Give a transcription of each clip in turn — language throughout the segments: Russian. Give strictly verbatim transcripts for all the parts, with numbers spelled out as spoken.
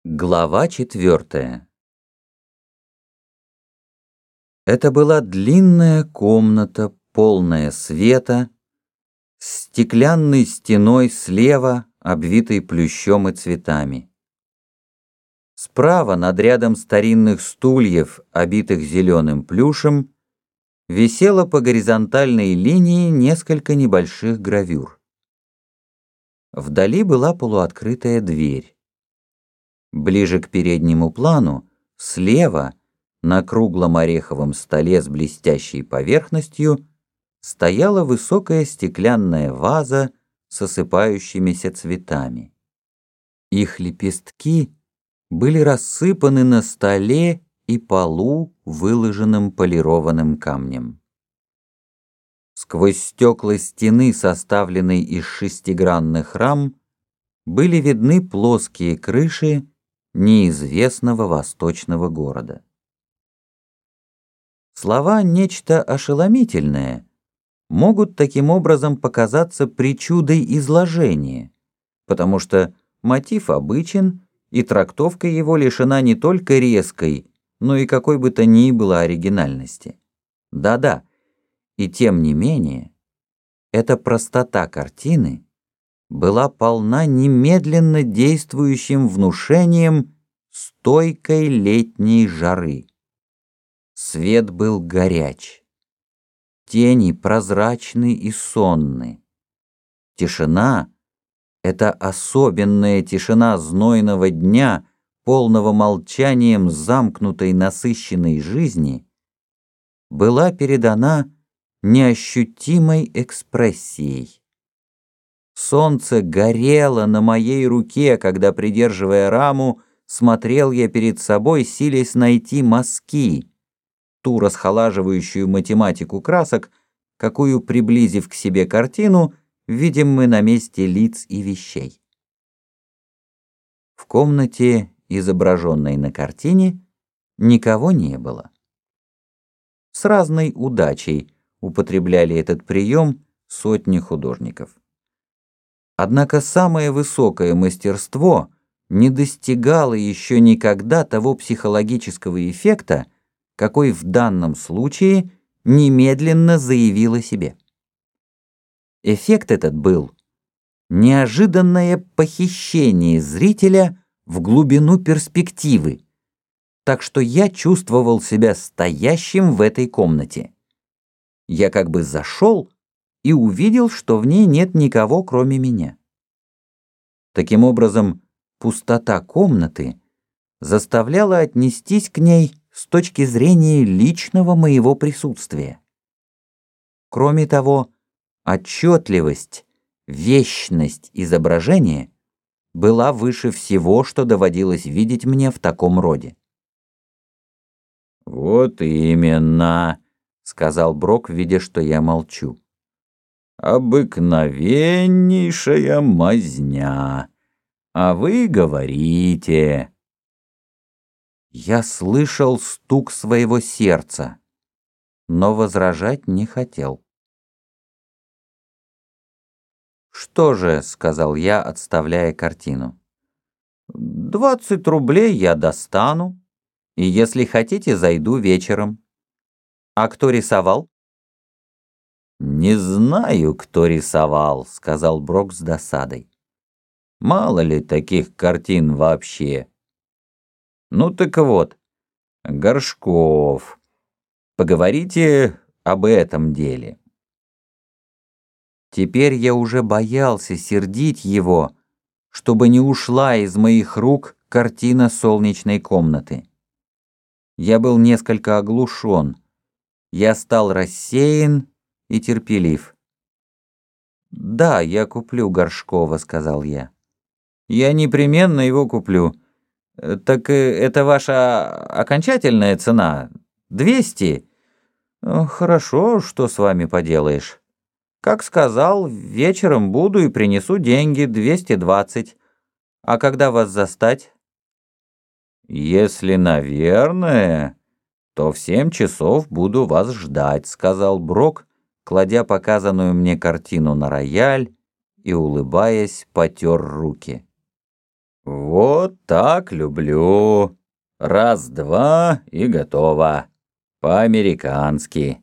Глава четвертая. Это была длинная комната, полная света, с стеклянной стеной слева, обвитой плющом и цветами. Справа, над рядом старинных стульев, обитых зеленым плюшем, висело по горизонтальной линии несколько небольших гравюр. Вдали была полуоткрытая дверь. Ближе к переднему плану, слева, на круглом ореховом столе с блестящей поверхностью, стояла высокая стеклянная ваза с осыпающимися цветами. Их лепестки были рассыпаны на столе и полу, выложенным полированным камнем. Сквозь стекла стены, составленной из шестигранных рам, были видны плоские крыши неизвестного восточного города. Слова «нечто ошеломительное» могут таким образом показаться причудой изложения, потому что мотив обычен, и трактовка его лишена не только резкой, но и какой бы то ни было оригинальности. Да-да, и тем не менее, эта простота картины была полна немедленно действующим внушением стойкой летней жары. Свет был горяч, тени прозрачны и сонны. Тишина — это особенная тишина знойного дня, полного молчанием замкнутой насыщенной жизни, была передана неощутимой экспрессией. Солнце горело на моей руке, когда, придерживая раму, смотрел я перед собой, силясь найти мазки, ту расхолаживающую математику красок, какую, приблизив к себе картину, видим мы на месте лиц и вещей. В комнате, изображенной на картине, никого не было. С разной удачей употребляли этот прием сотни художников. Однако самое высокое мастерство не достигало еще никогда того психологического эффекта, какой в данном случае немедленно заявил о себе. Эффект этот был неожиданное похищение зрителя в глубину перспективы, так что я чувствовал себя стоящим в этой комнате. Я как бы зашел и увидел, что в ней нет никого, кроме меня. Таким образом, пустота комнаты заставляла отнестись к ней с точки зрения личного моего присутствия. Кроме того, отчетливость, вечность изображения была выше всего, что доводилось видеть мне в таком роде. «Вот именно», — сказал Брок, видя, что я молчу. «Обыкновеннейшая мазня, а вы говорите». Я слышал стук своего сердца, но возражать не хотел. «Что же», — сказал я, отставляя картину, — «двадцать рублей я достану, и если хотите, зайду вечером. А кто рисовал?» «Не знаю, кто рисовал», — сказал Брок с досадой. «Мало ли таких картин вообще. Ну так вот, Горшков. Поговорите об этом деле». Теперь я уже боялся сердить его, чтобы не ушла из моих рук картина солнечной комнаты. Я был несколько оглушен. Я стал рассеян и терпелив. «Да, я куплю Горшкова», — сказал я. «Я непременно его куплю. Так это ваша окончательная цена? Двести? Хорошо, что с вами поделаешь. Как сказал, вечером буду и принесу деньги, двести двадцать. А когда вас застать?» «Если, наверное, то в семь часов буду вас ждать», — сказал Брок, кладя показанную мне картину на рояль и, улыбаясь, потер руки. Вот так люблю. Раз-два и готово. По-американски.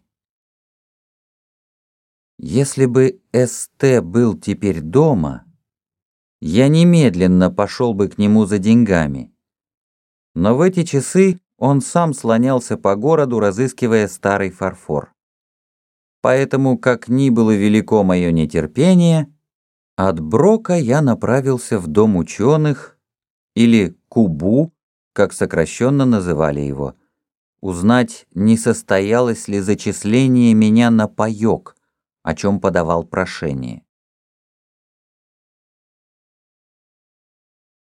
Если бы С Т был теперь дома, я немедленно пошел бы к нему за деньгами. Но в эти часы он сам слонялся по городу, разыскивая старый фарфор. Поэтому, как ни было велико мое нетерпение, от Брока я направился в дом ученых, или Кубу, как сокращенно называли его, узнать, не состоялось ли зачисление меня на паёк, о чем подавал прошение.